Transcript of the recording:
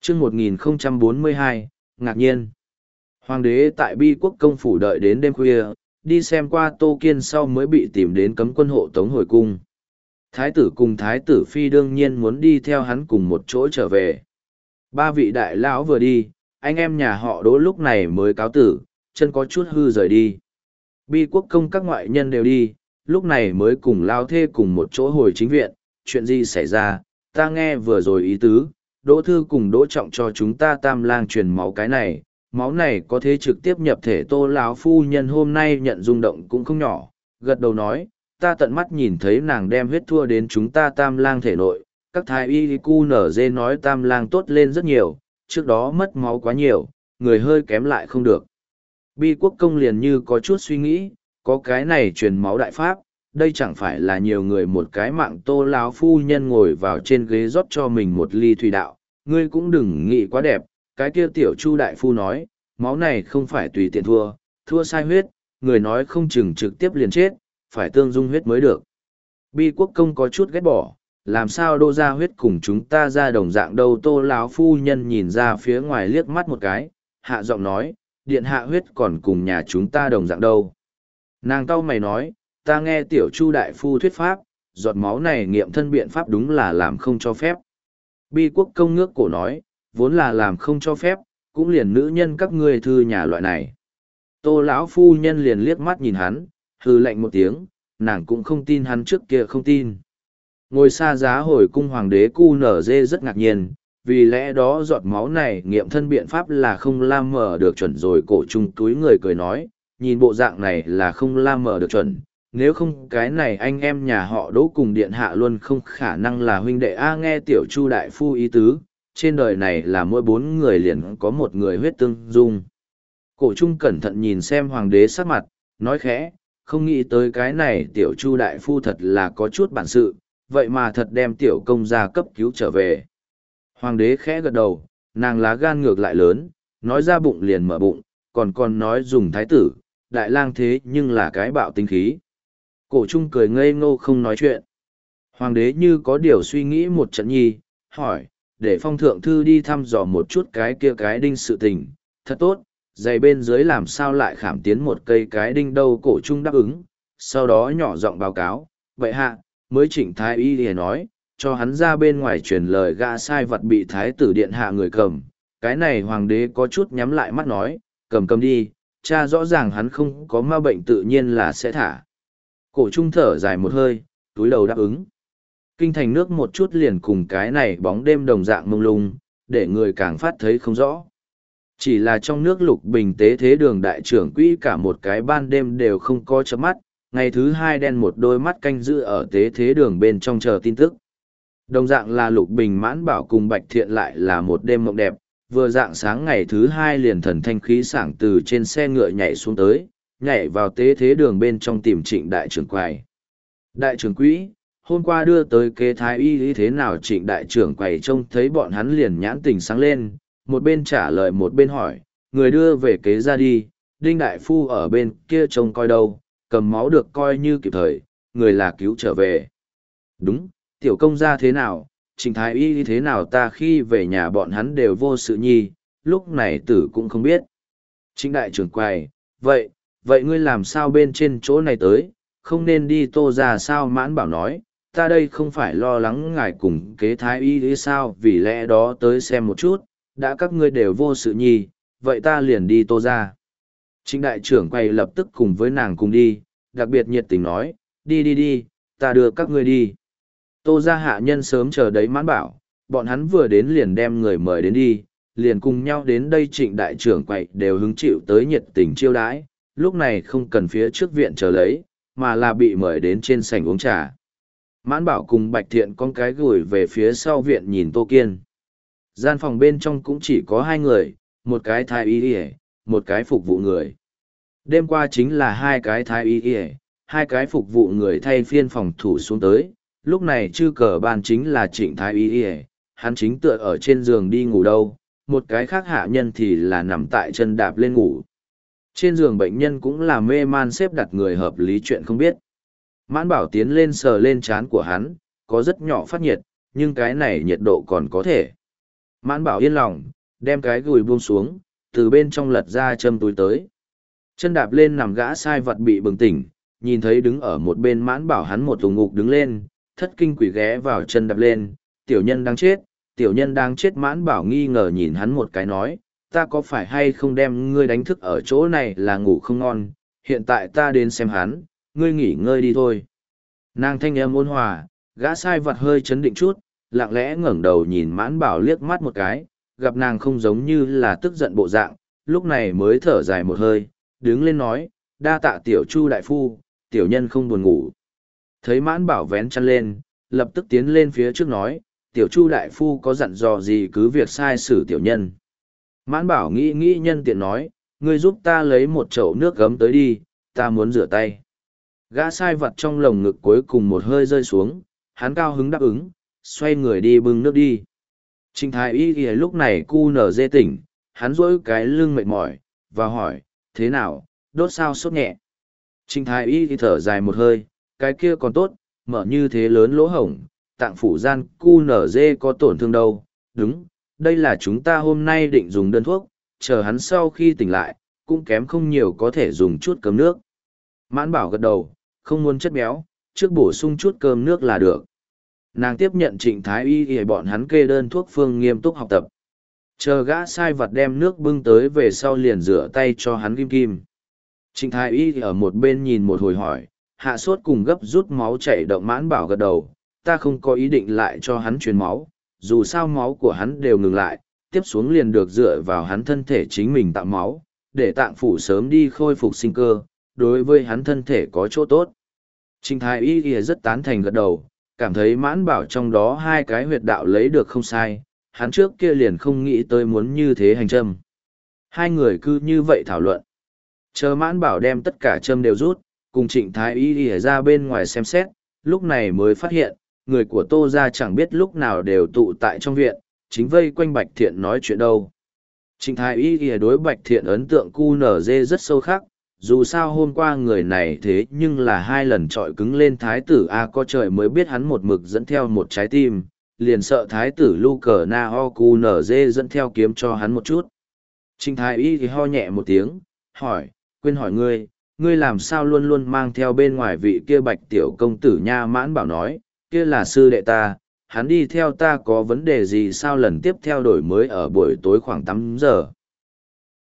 chương 1042, ngạc nhiên. Hoàng đế tại Bi Quốc công phủ đợi đến đêm khuya, đi xem qua Tô Kiên sau mới bị tìm đến cấm quân hộ tống hồi cung. Thái tử cùng Thái tử Phi đương nhiên muốn đi theo hắn cùng một chỗ trở về. Ba vị đại lão vừa đi, anh em nhà họ Đỗ lúc này mới cáo tử, chân có chút hư rời đi. Bi Quốc công các ngoại nhân đều đi, lúc này mới cùng lao thê cùng một chỗ hồi chính viện. Chuyện gì xảy ra, ta nghe vừa rồi ý tứ, Đỗ Thư cùng Đỗ Trọng cho chúng ta Tam Lang truyền máu này có thể trực tiếp nhập thể. Tô lão phu nhân hôm nay nhận rung động cũng không nhỏ, gật đầu nói, ta tận mắt nhìn thấy nàng đem huyết thua đến chúng ta Tam Lang thể nội, các thái y cu nở dê nói Tam Lang tốt lên rất nhiều, trước đó mất máu quá nhiều, người hơi kém lại không được. Bi Quốc công liền như có chút suy nghĩ, có cái này truyền máu đại pháp, đây chẳng phải là nhiều người một cái mạng. Tô lão phu nhân ngồi vào trên ghế rót cho mình một ly thủy đạo, ngươi cũng đừng nghĩ quá đẹp, cái kia tiểu Chu đại phu nói, máu này không phải tùy tiện thua sai huyết, người nói không chừng trực tiếp liền chết, phải tương dung huyết mới được. Bi Quốc công có chút ghét bỏ, làm sao Đô ra huyết cùng chúng ta ra đồng dạng đâu. Tô lão phu nhân nhìn ra phía ngoài liếc mắt một cái, hạ giọng nói, điện hạ huyết còn cùng nhà chúng ta đồng dạng đâu. Nàng cau mày nói, ta nghe tiểu Chu đại phu thuyết pháp, giọt máu này nghiệm thân biện pháp đúng là làm không cho phép. Bi Quốc công ngước cổ nói, vốn là làm không cho phép, cũng liền nữ nhân các ngươi thư nhà loại này. Tô lão phu nhân liền liếc mắt nhìn hắn, hừ lạnh một tiếng, nàng cũng không tin hắn trước kia không tin. Ngồi xa giá hồi cung hoàng đế cu nở dê rất ngạc nhiên, vì lẽ đó giọt máu này nghiệm thân biện pháp là không la mờ được chuẩn rồi. Cổ trung túi người cười nói, nhìn bộ dạng này là không la mờ được chuẩn, nếu không cái này anh em nhà họ Đỗ cùng điện hạ luôn không khả năng là huynh đệ. Nghe tiểu Chu đại phu ý tứ, trên đời này là mỗi 4 người liền có một người huyết tương dung. Cổ trung cẩn thận nhìn xem hoàng đế sắc mặt, nói khẽ, không nghĩ tới cái này tiểu Chu đại phu thật là có chút bản sự, vậy mà thật đem tiểu công gia cấp cứu trở về. Hoàng đế khẽ gật đầu, nàng lá gan ngược lại lớn, nói ra bụng liền mở bụng, còn nói dùng thái tử, đại lang thế nhưng là cái bạo tinh khí. Cổ trung cười ngây ngô không nói chuyện. Hoàng đế như có điều suy nghĩ một trận nhi, hỏi, để phong thượng thư đi thăm dò một chút cái kia cái đinh sự tình, thật tốt, giày bên dưới làm sao lại khảm tiến một cây cái đinh đâu. Cổ trung đáp ứng, sau đó nhỏ giọng báo cáo, vậy hạ, mới Trịnh thái y liền nói, cho hắn ra bên ngoài truyền lời gã sai vật bị thái tử điện hạ người cầm. Cái này hoàng đế có chút nhắm lại mắt nói, cầm đi, cha rõ ràng hắn không có ma bệnh tự nhiên là sẽ thả. Cổ trung thở dài một hơi, túi đầu đáp ứng. Kinh thành nước một chút liền cùng cái này bóng đêm đồng dạng mông lung, để người càng phát thấy không rõ. Chỉ là trong nước Lục Bình tế thế đường đại trưởng quỹ cả một cái ban đêm đều không có chớp mắt, ngày thứ 2 đen một đôi mắt canh giữ ở tế thế đường bên trong chờ tin tức. Đồng dạng là Lục Bình Mãn Bảo cùng Bạch Thiện lại là một đêm mộng đẹp, vừa dạng sáng ngày thứ 2 liền thần thanh khí sảng từ trên xe ngựa nhảy xuống tới, nhảy vào tế thế đường bên trong tìm Trịnh đại trưởng quầy. Đại trưởng quỹ, hôm qua đưa tới kế thái y thế nào? Trịnh đại trưởng quầy trông thấy bọn hắn liền nhãn tình sáng lên, một bên trả lời một bên hỏi, người đưa về kế ra đi, Đinh đại phu ở bên kia trông coi đâu, cầm máu được coi như kịp thời, người là cứu trở về. Đúng, tiểu công gia thế nào, Trịnh thái y thế nào? Ta khi về nhà bọn hắn đều vô sự nhi, lúc này tử cũng không biết. Trịnh đại trưởng quầy, vậy ngươi làm sao bên trên chỗ này tới, không nên đi Tô ra sao? Mãn Bảo nói, ta đây không phải lo lắng ngài cùng kế thái y thế sao, vì lẽ đó tới xem một chút, đã các ngươi đều vô sự nhi, vậy ta liền đi Tô ra. Trịnh đại trưởng quầy lập tức cùng với nàng cùng đi, đặc biệt nhiệt tình nói, đi, ta đưa các ngươi đi. Tô ra hạ nhân sớm chờ đấy. Mãn Bảo, bọn hắn vừa đến liền đem người mời đến đi, liền cùng nhau đến đây. Trịnh đại trưởng quầy đều hứng chịu tới nhiệt tình chiêu đãi, lúc này không cần phía trước viện chờ lấy, mà là bị mời đến trên sảnh uống trà. Mãn Bảo cùng Bạch Thiện con cái gửi về phía sau viện nhìn Tô Kiên. Gian phòng bên trong cũng chỉ có 2 người, một cái thái y y, một cái phục vụ người. Đêm qua chính là 2 cái thái y y, 2 cái phục vụ người thay phiên phòng thủ xuống tới. Lúc này chư cờ ban chính là Trịnh thái y y, hắn chính tựa ở trên giường đi ngủ đâu, một cái khác hạ nhân thì là nằm tại chân đạp lên ngủ. Trên giường bệnh nhân cũng là mê man xếp đặt người hợp lý chuyện không biết. Mãn Bảo tiến lên sờ lên trán của hắn, có rất nhỏ phát nhiệt, nhưng cái này nhiệt độ còn có thể. Mãn bảo yên lòng, đem cái gùi buông xuống, từ bên trong lật ra châm túi tới. Chân đạp lên nằm gã sai vật bị bừng tỉnh, nhìn thấy đứng ở một bên mãn bảo hắn một tù ngục đứng lên, thất kinh quỷ ghé vào chân đạp lên, tiểu nhân đang chết, tiểu nhân đang chết. Mãn bảo nghi ngờ nhìn hắn một cái nói, ta có phải hay không đem ngươi đánh thức ở chỗ này là ngủ không ngon, hiện tại ta đến xem hắn, ngươi nghỉ ngơi đi thôi. Nàng thanh âm ôn hòa, gã sai vật hơi chấn định chút, lặng lẽ ngẩng đầu nhìn mãn bảo liếc mắt một cái, gặp nàng không giống như là tức giận bộ dạng, lúc này mới thở dài một hơi, đứng lên nói, đa tạ tiểu Chu đại phu, tiểu nhân không buồn ngủ. Thấy mãn bảo vén chăn lên, lập tức tiến lên phía trước nói, tiểu Chu đại phu có dặn dò gì cứ việc sai xử tiểu nhân. Mãn bảo nghĩ nhân tiện nói, ngươi giúp ta lấy một chậu nước gấm tới đi, ta muốn rửa tay. Gã sai vật trong lồng ngực cuối cùng một hơi rơi xuống, hắn cao hứng đáp ứng, xoay người đi bưng nước đi. Trịnh thái y thì lúc này cu nở dê tỉnh, hắn rỗi cái lưng mệt mỏi, và hỏi, thế nào, đốt sao sốt nhẹ. Trịnh thái y thì thở dài một hơi, cái kia còn tốt, mở như thế lớn lỗ hổng, tạng phủ gian cu nở dê có tổn thương đâu, đúng, đây là chúng ta hôm nay định dùng đơn thuốc, chờ hắn sau khi tỉnh lại, cũng kém không nhiều có thể dùng chút cơm nước. Mãn bảo gật đầu, không muốn chất béo, trước bổ sung chút cơm nước là được. Nàng tiếp nhận Trịnh thái y thì bọn hắn kê đơn thuốc phương nghiêm túc học tập. Chờ gã sai vật đem nước bưng tới về sau liền rửa tay cho hắn kim kim. Trịnh thái y ở một bên nhìn một hồi hỏi, hạ sốt cùng gấp rút máu chảy động. Mãn bảo gật đầu, ta không có ý định lại cho hắn truyền máu, dù sao máu của hắn đều ngừng lại, tiếp xuống liền được dựa vào hắn thân thể chính mình tạo máu, để tạng phủ sớm đi khôi phục sinh cơ, đối với hắn thân thể có chỗ tốt. Trịnh thái y rất tán thành gật đầu, cảm thấy mãn bảo trong đó hai cái huyệt đạo lấy được không sai, hắn trước kia liền không nghĩ tới muốn như thế hành châm. Hai người cứ như vậy thảo luận. Chờ mãn bảo đem tất cả châm đều rút, cùng Trịnh thái y ra bên ngoài xem xét, lúc này mới phát hiện, người của Tô gia chẳng biết lúc nào đều tụ tại trong viện, chính vây quanh Bạch Thiện nói chuyện đâu. Trịnh thái y đối Bạch Thiện ấn tượng QNZ rất sâu khắc, dù sao hôm qua người này thế nhưng là hai lần trọi cứng lên thái tử A có trời mới biết hắn một mực dẫn theo một trái tim, liền sợ thái tử Lu Cờ Na Ho QNZ dẫn theo kiếm cho hắn một chút. Trịnh thái y thì ho nhẹ một tiếng, hỏi, quên hỏi ngươi làm sao luôn luôn mang theo bên ngoài vị kia Bạch tiểu công tử nha. Mãn bảo nói, kia là sư đệ ta, hắn đi theo ta có vấn đề gì sao. Lần tiếp theo đổi mới ở buổi tối khoảng 8 giờ.